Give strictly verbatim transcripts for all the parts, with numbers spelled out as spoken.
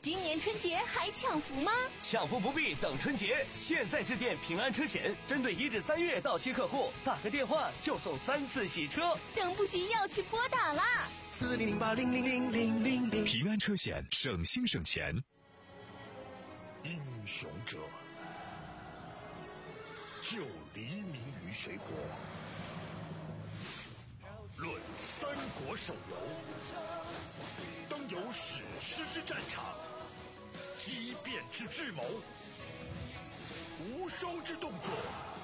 今年春节还抢福吗？ 抢福不必等春节，现在致电平安车险，针对一至三月到期客户，打个电话就送三次洗车， 等不及要去拨打啦！ 四零零八零零零零零零。 平安车险，省心省钱。 英雄者，就黎明于水火。论三国手游，当有史诗之战场，激变之智谋，无双之动作，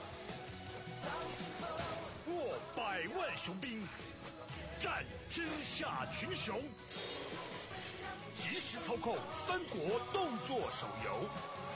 握百万雄兵，战天下群雄。即时操控三国动作手游，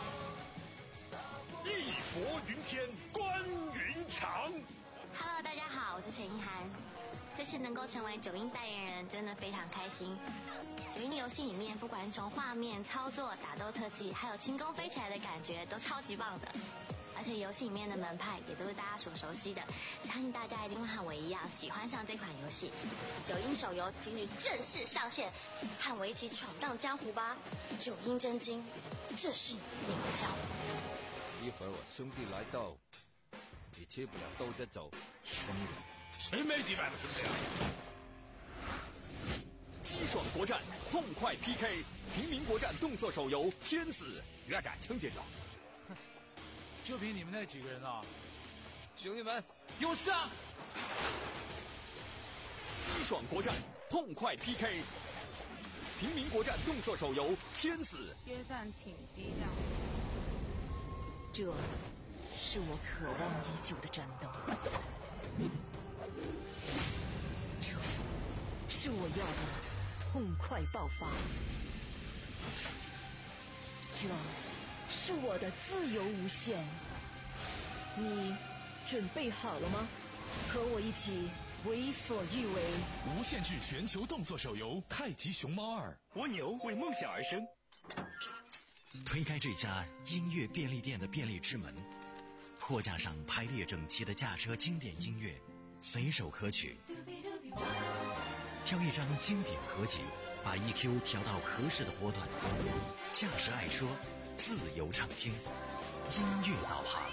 义薄云天，关云长。 Hello， 大家好，我是陈意涵。这次能够成为九阴代言人，真的非常开心。九阴的游戏里面，不管是从画面、操作、打斗特技，还有轻功飞起来的感觉，都超级棒的。而且游戏里面的门派也都是大家所熟悉的，相信大家一定会和我一样喜欢上这款游戏。九阴手游今日正式上线，和我一起闯荡江湖吧！九阴真经，这是你的江湖。 一会儿我兄弟来到，你吃不了兜着走。 兄弟，谁没几百个兄弟啊？ 激爽国战，痛快 P K， 平民国战动作手游《天子》，越战青天长。 就凭你们那几个人啊！ 兄弟们，给我上！激爽国战，痛快 P K， 平民国战动作手游《天子》。 约战挺低调。 这是我渴望已久的战斗，这是我要的痛快爆发，这是我的自由无限。你准备好了吗？和我一起为所欲为。 无限制全球动作手游《太极熊猫二》， 蜗牛为梦想而生。 推开这家音乐便利店的便利之门，货架上排列整齐的驾车经典音乐，随手可取。挑一张经典合集，把 E Q 调到合适的波段，驾驶爱车，自由畅听，音乐导航。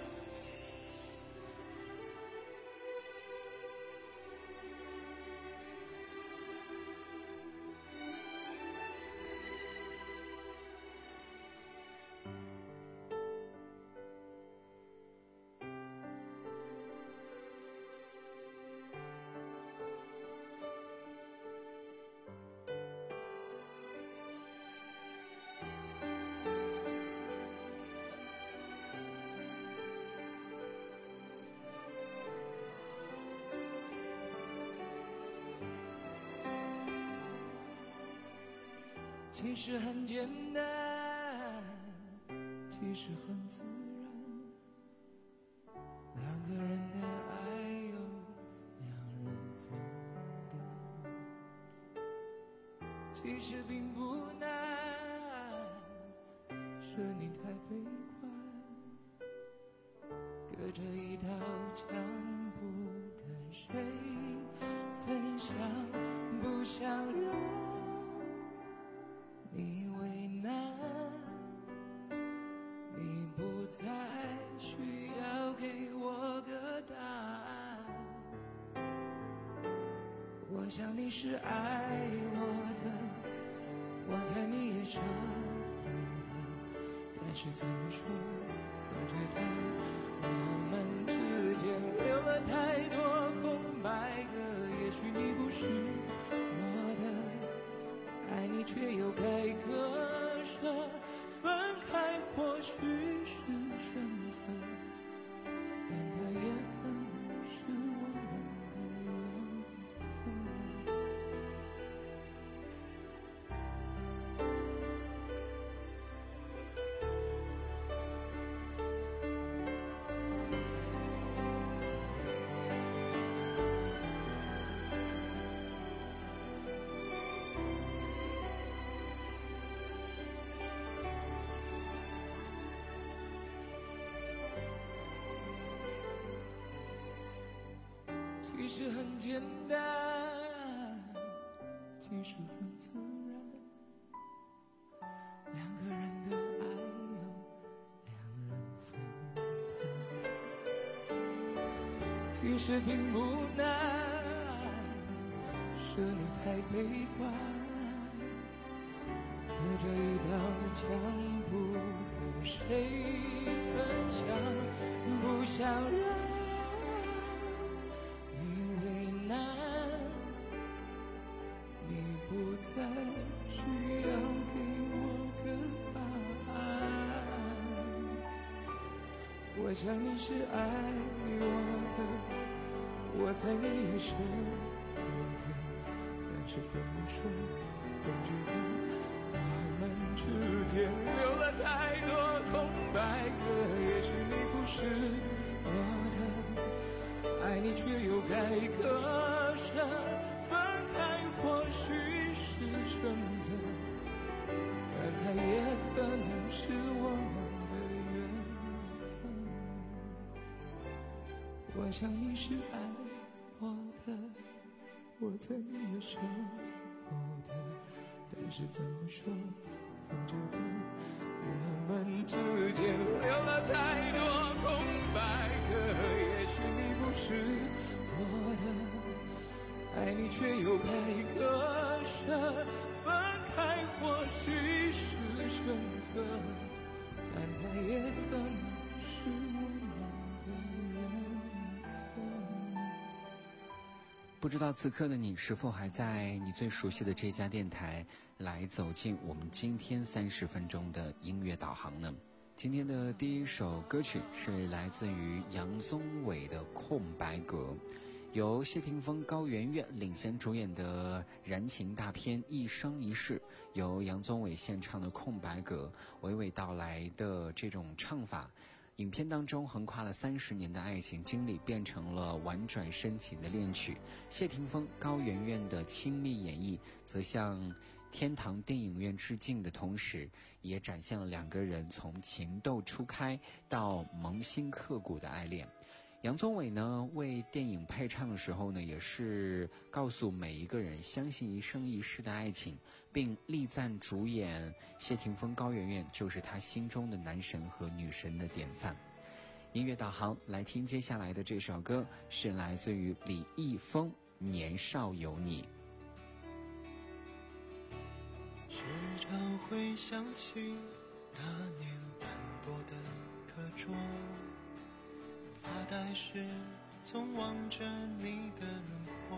其实很简单，其实很自然，两个人的爱由两人分担。其实并不难，是你太悲观，隔着一道墙不跟谁分享，不想让你为难，你不再需要给我个答案。我想你是爱我的，我猜你也舍不得，但是怎么说，总觉得我们之间留了太多空白格。也许你不是我的，爱你却又该割舍，分开或许是选择，但它也可能是我们的缘分。其实很简单，其实很自然， 其实并不难，是你太悲观，隔着一道墙不跟谁分享，不想让你为难，你不再需要给我个答案。我想你是爱我的，我猜你也是我的，但是怎么说，总觉得我们之间留了太多空白格。也许你不是我的，爱你却又该割舍，分开或许是选择，但它也可能是我们的缘分。我想你是爱我的，我猜你也是我的，但是怎么说，总觉得我们之间留了太多空白格。也许你不是我的，爱你却又该割舍，分开或许是选择，但它也可能是我们的缘分。 不知道此刻的你是否还在你最熟悉的这家电台来走进我们今天三十分钟的音乐导航呢？今天的第一首歌曲是来自于杨宗纬的《空白格》，由谢霆锋、高圆圆领衔主演的燃情大片《一生一世》，由杨宗纬献唱的《空白格》，娓娓道来的这种唱法，影片当中横跨了三十年的爱情经历变成了婉转深情的恋曲。谢霆锋、高圆圆的亲密演绎则向天堂电影院致敬的同时，也展现了两个人从情窦初开到铭心刻骨的爱恋。杨宗纬呢为电影配唱的时候呢，也是告诉每一个人相信一生一世的爱情，并力赞主演谢霆锋、高圆圆就是他心中的男神和女神的典范。音乐导航来听接下来的这首歌，是来自于李易峰《年少有你》。 时常会想起那年斑驳的课桌，发呆时总望着你的轮廓，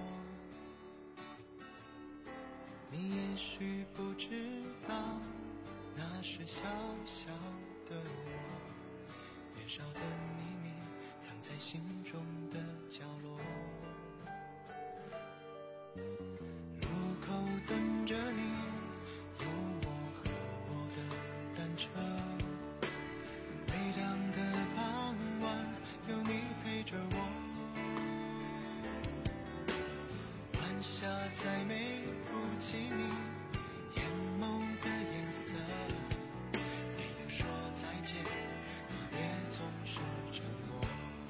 你也许不知道，那是小小的我，年少的秘密藏在心中的角落，路口等着你，有我和我的单车，微凉的傍晚有你陪着我，晚霞再美不及你眼眸的颜色，没有说再见，你也总是沉默。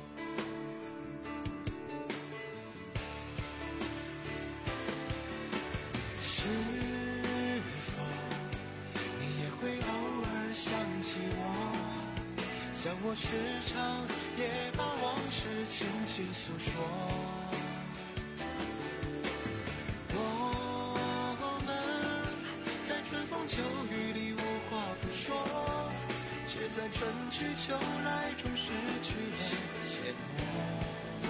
是否你也会偶尔想起我，像我时常也把往事轻轻诉说，我们在春风秋雨里无话不说，却在春去秋来中失去了缄默。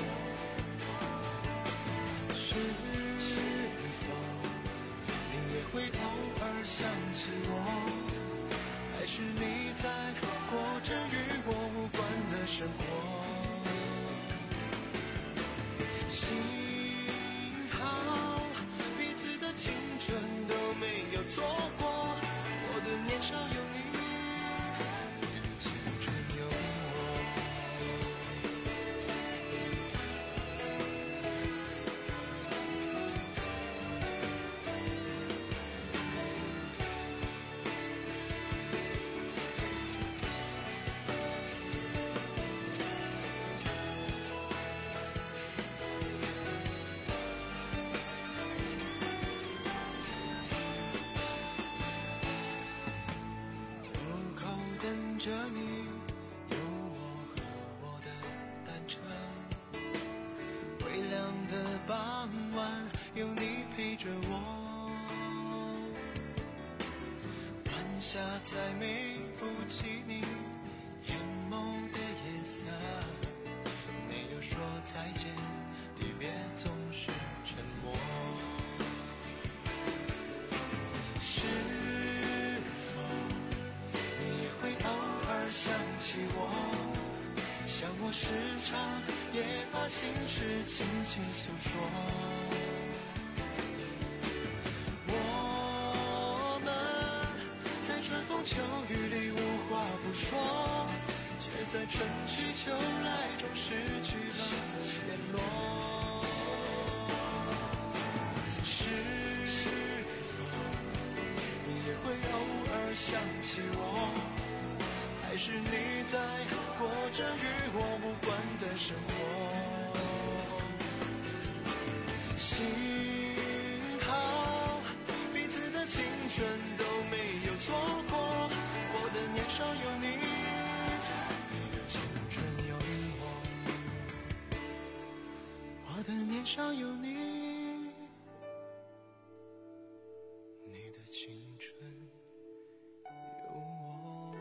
是否你也会偶尔想起我，还是你在过着与我无关的生活？幸好彼此的青春都没有错过，我的年少有你，你的青春有我。等着你，有我和我的单车， 有你陪着我。晚霞再美不及你眼眸的颜色，没有说再见，离别总是沉默。是否你也会偶尔想起我，像我时常也把心事轻轻诉说。我们在春风秋雨里无话不说，却在春去秋来中失去了联络。是否你也会偶尔想起我，还是你在过着与我无关的生活？幸好彼此的青春都没有错过，我的年少有你，你的青春有我，我的年少有你，你的青春有我。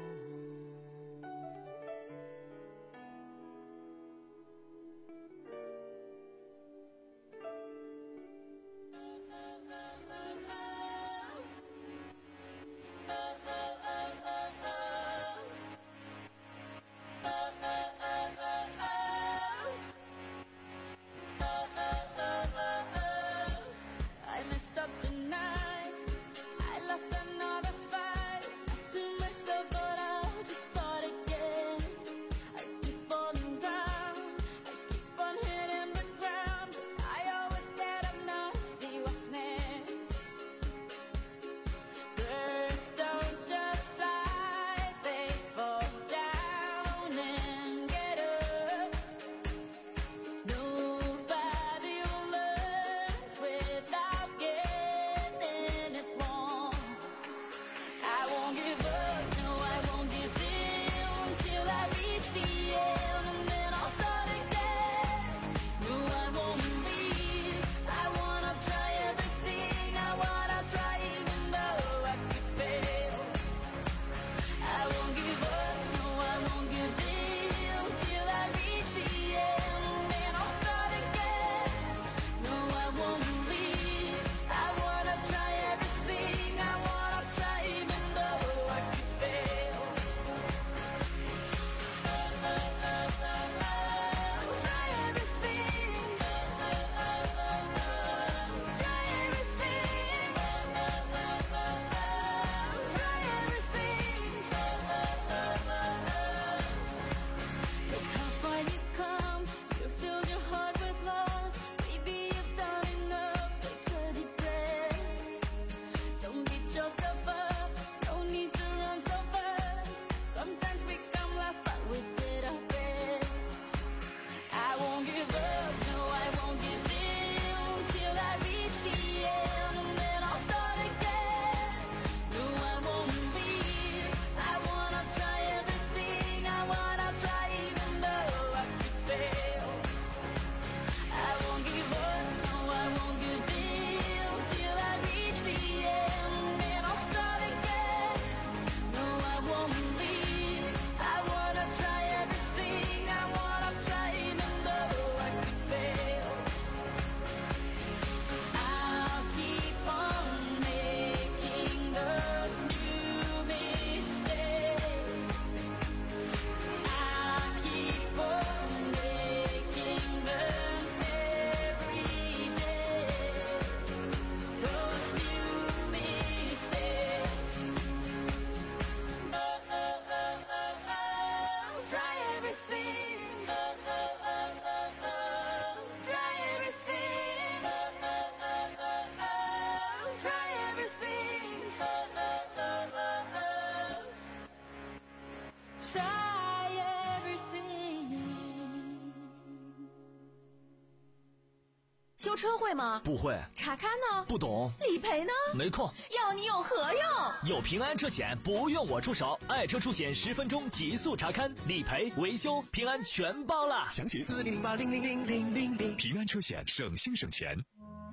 修车会吗？ 不会。 查看呢？ 不懂。 理赔呢？ 没空。 要你有何用？ 有平安车险不用我出手，爱车出险十分钟极速查看，理赔、维修、平安全包了。 详情四零八零零零零零零。平安车险，省心省钱。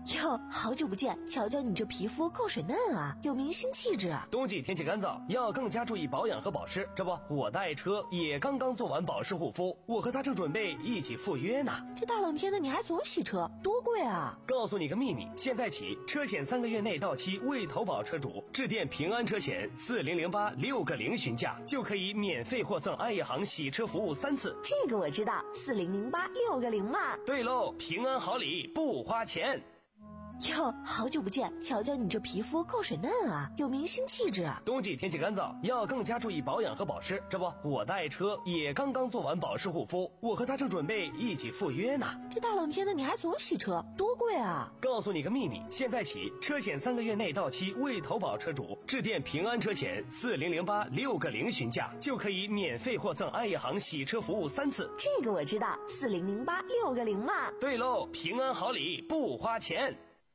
哟，好久不见，瞧瞧你这皮肤够水嫩啊，有明星气质啊。 冬季天气干燥，要更加注意保养和保湿。这不，我的爱车也刚刚做完保湿护肤，我和他正准备一起赴约呢。 这大冷天的你还总洗车，多贵啊！ 告诉你个秘密，现在起车险三个月内到期未投保车主，致电平安车险四零零八六个零询价，就可以免费获赠爱业行洗车服务三次。 这个我知道，四零零八六个零嘛。 对喽，平安好礼不花钱。 哟，好久不见，瞧瞧你这皮肤够水嫩啊，有明星气质啊。 冬季天气干燥，要更加注意保养和保湿。这不，我的爱车也刚刚做完保湿护肤，我和他正准备一起赴约呢。 这大冷天的你还总洗车，多贵啊！ 告诉你个秘密，现在起车险三个月内到期未投保车主，致电平安车险四零零八六个零询价，就可以免费获赠爱业行洗车服务三次。 这个我知道，四零零八六个零嘛。 对喽，平安好礼不花钱。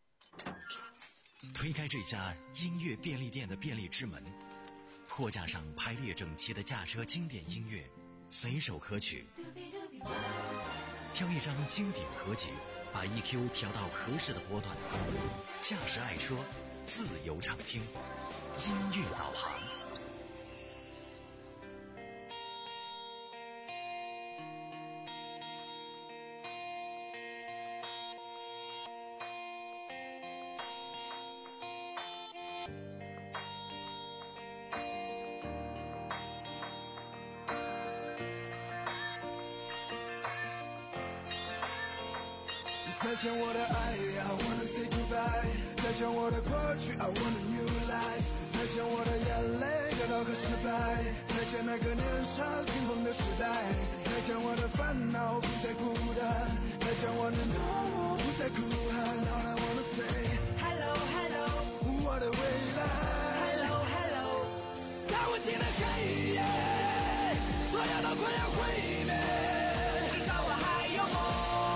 推开这家音乐便利店的便利之门，货架上排列整齐的驾车经典音乐，随手可取。挑一张经典合集，把 E Q 调到合适的波段，驾驶爱车，自由畅听，音乐导航。 再见我的爱 I wanna say goodbye， 再见我的过去 I want a new life， 再见我的眼泪得到和失败，再见那个年少轻狂的时代，再见我的烦恼不再孤单，再见我的怒不再哭喊。 All I wanna say hello hello， 我的未来 hello hello， 在无尽的黑夜，所有都快要毁灭，至少我还有梦。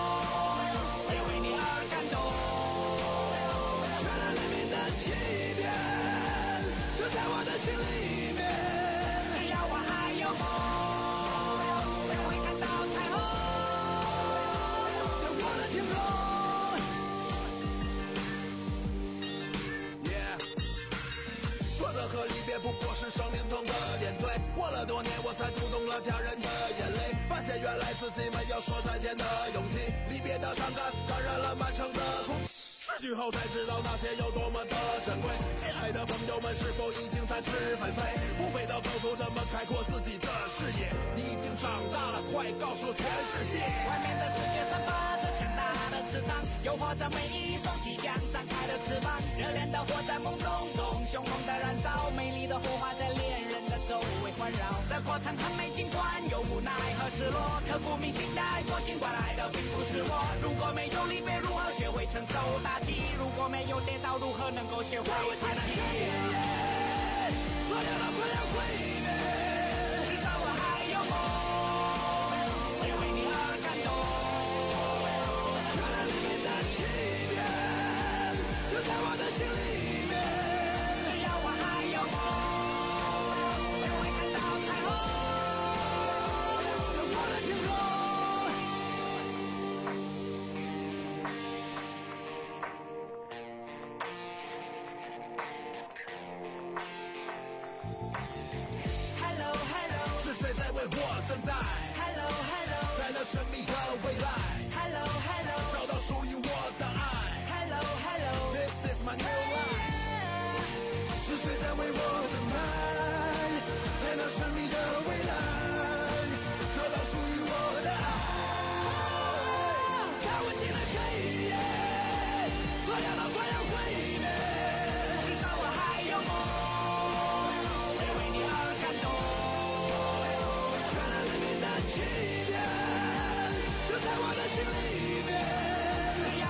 心里面，只要我还有梦，就会看到彩虹，在我的天空。Yeah， 说的和离别不过是生命中的点缀。过了多年，我才读懂了家人的眼泪，发现原来自己没有说再见的勇气。离别的伤感感染了满城的空气。失去后才知道那些有多么的珍贵，亲爱的朋友们是否已经展翅纷飞，不飞到高处怎么开阔自己的视野，你已经长大了，快告诉全世界，外面的世界散发着强大的磁场，诱惑着每一双即将展开的翅膀，热烈的火在梦中中凶猛的燃烧，美丽的火花在恋人的周围环绕，这过程很美，尽管有无奈和失落，刻骨铭心的爱过，尽管爱的并不是我，如果没有离别，如何学会承受打击，如果没有跌倒，如何能够学会爬起？所有的快要毁灭，至少我还有梦，会为你而感动。全然黎明的起点，就在我的心里面。只要我还有梦，就会看到彩虹，在我的天空。谁在为我等待 ？Hello Hello， 在那神秘的未来 ？Hello Hello， 找到属于我的爱 ？Hello Hello，This is my new life。是谁在为我等待？在那神秘的未来，找到属于我的爱。在无尽的黑夜，所有都快要毁灭，至少我还有梦，会为你而感动。在我的心里面，只要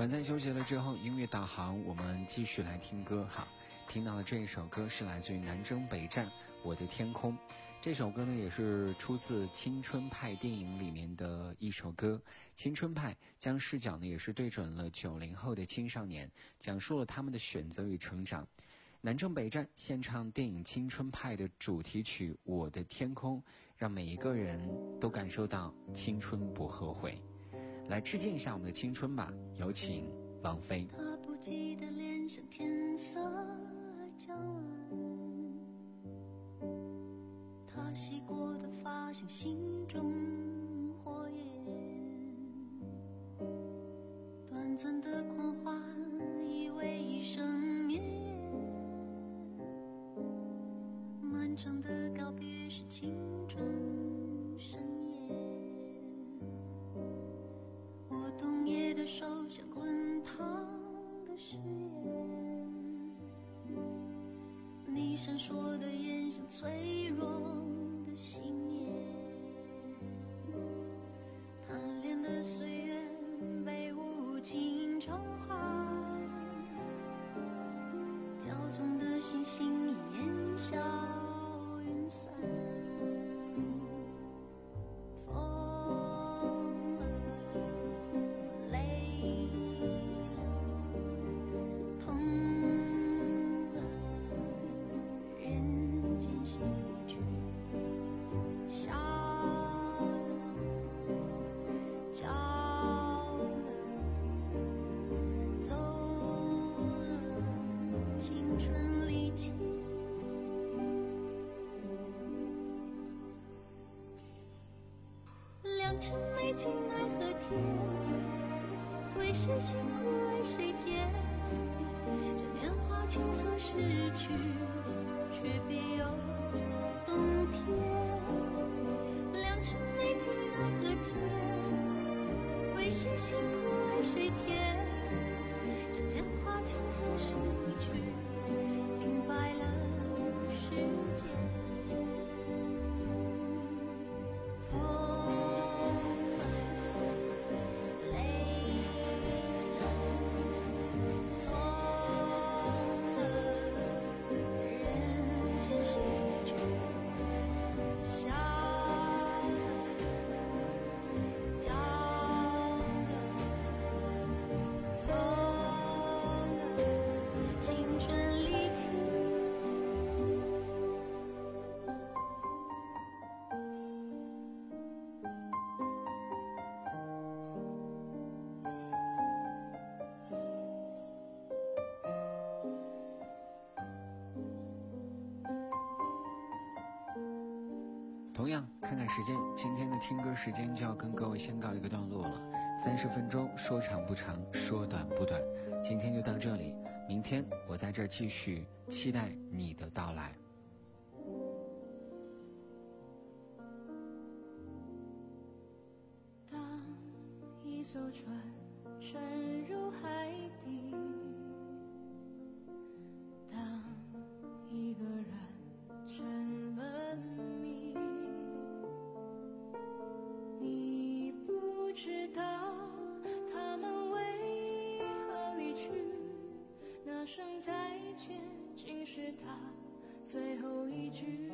短暂休息了之后，音乐导航我们继续来听歌哈。听到的这一首歌是来自于南征北战《我的天空》，这首歌呢也是出自青春派电影里面的一首歌。青春派将视角呢也是对准了九零后的青少年，讲述了他们的选择与成长。南征北战献唱电影青春派的主题曲《我的天空》，让每一个人都感受到青春不后悔。来致敬一下我们的青春吧，有请王菲。 他不羁的脸像天色将晚，他洗过的发像心中火焰，短暂的狂欢以为一生绵延，漫长的告别是青春盛宴，我冬夜的手像滚烫的誓言，你闪烁的眼像脆弱的信念，贪恋的岁月被无情召唤，骄纵的星星已烟消云散，疯了，累了，痛了，人间喜剧，笑了，骄了，走了，青春离奇。良辰美景奈何天，为谁辛苦为谁甜，这年华青涩逝去，却别有洞天。良辰美景奈何天，为谁辛苦为谁甜，这年华青涩逝去，明白了世间。风同样看看时间，今天的听歌时间就要跟各位先告一个段落了。三十分钟，说长不长，说短不短。今天就到这里，明天我在这儿继续，期待你的到来。 当一艘船沉入海底，当一个人成了谜，你不知道他们为何离去，那声再见竟是他最后一句。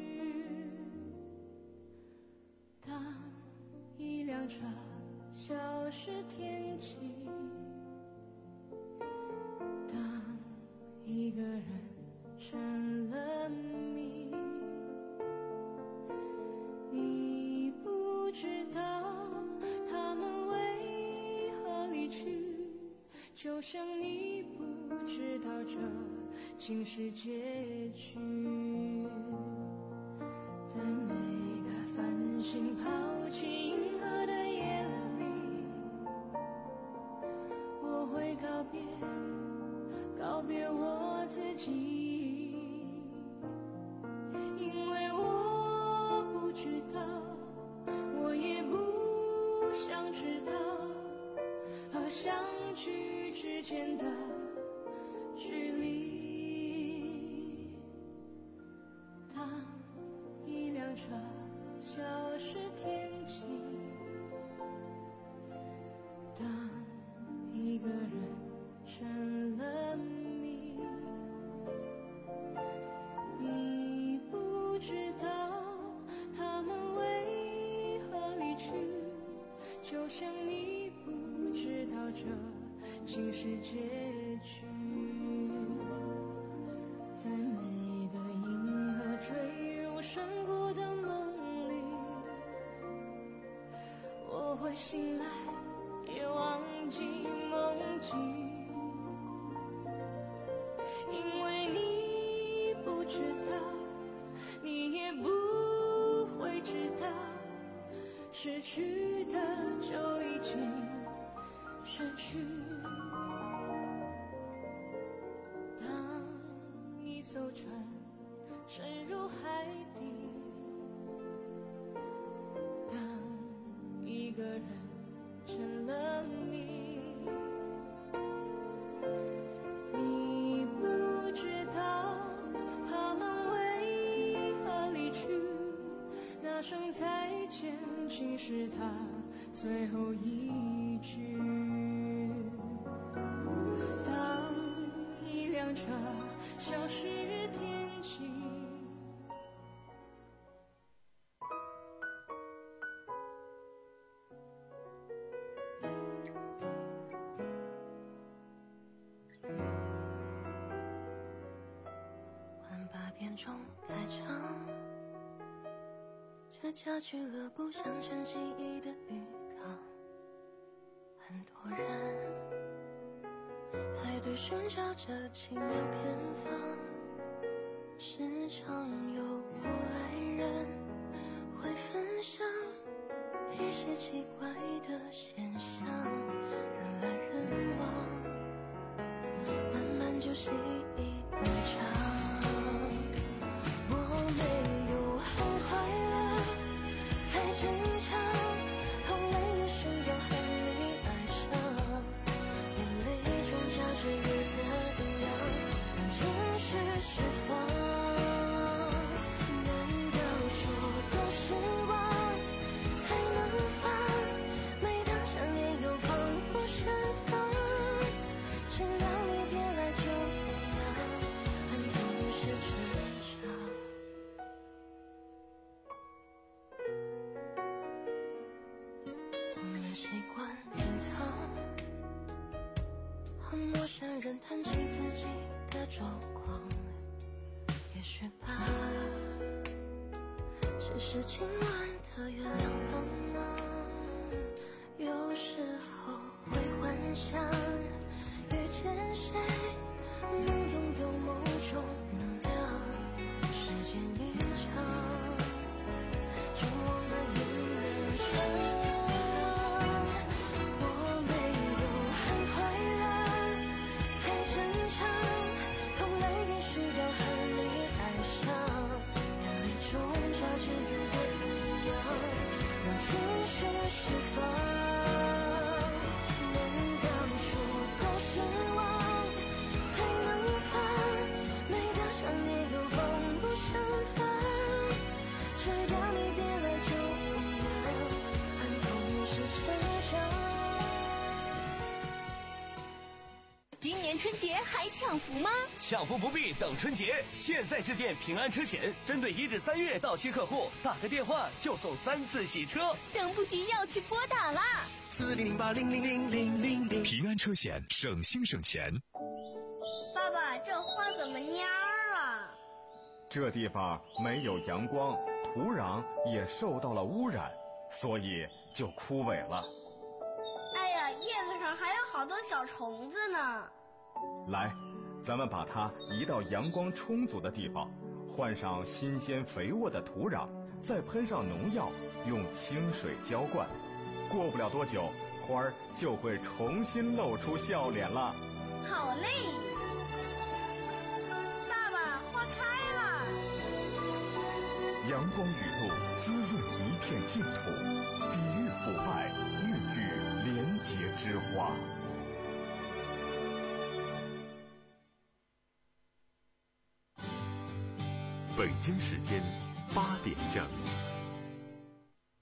当一辆车消失天际，当一个人成了谜，你不知道他们为何离去，就像你不知道这竟是结局。在每个繁星抛弃银河的夜里，我会告别告别我自己，因为我不知道，我也不想知道，和相聚之间的距离。当一辆车消失天际，当一个人情是结局。在每个银河坠入山谷的梦里，我会醒来也忘记梦境，因为你不知道，你也不会知道，失去的就已经失去。当一艘船沉入海底，当一个人成了谜，你不知道他们为何离去，那声再见竟是他最后一句。当一辆车消失天际， 晚八点钟开场，这家俱乐部像成记忆的浴缸，很多人排队寻找着奇妙偏方，时常有过来人会分享一些奇怪的现象，人来人往，慢慢就习以为常。我没有很快乐才正常，痛累也需要和你爱上，眼泪中夹着雨的营养，让情绪释放。难道说都是忘才能放？每当想念又放不下放，只要你别来就一样，很痛是正常。我们习惯隐藏，和陌生人谈起自己的状况，也许吧，只是今晚的月亮帮忙。有时候会幻想，遇见谁能拥有某种能量，时间一长，就忘了有人生。我没有很快乐才正常，痛累也需要和你爱上，眼泪中抓着雨的营养，让情绪释放。难道说都是忘才能放？每当想念又放不下放，只要你别来就一样，很痛是成长。 今年春节还抢福吗？ 抢福不必等春节，现在致电平安车险，针对一至三月到期客户，打个电话就送三次洗车。 等不及要去拨打啦！ 四零零八零零零零零零。 平安车险，省心省钱。 爸爸，这花怎么蔫儿了？ 这地方没有阳光，土壤也受到了污染，所以就枯萎了。 哎呀，叶子上还有好多小虫子呢。 来，咱们把它移到阳光充足的地方，换上新鲜肥沃的土壤，再喷上农药，用清水浇灌。过不了多久，花儿就会重新露出笑脸了。 好嘞，爸爸，花开了。 阳光雨露滋润一片净土，抵御腐败，孕育廉洁之花。 北京时间八点整。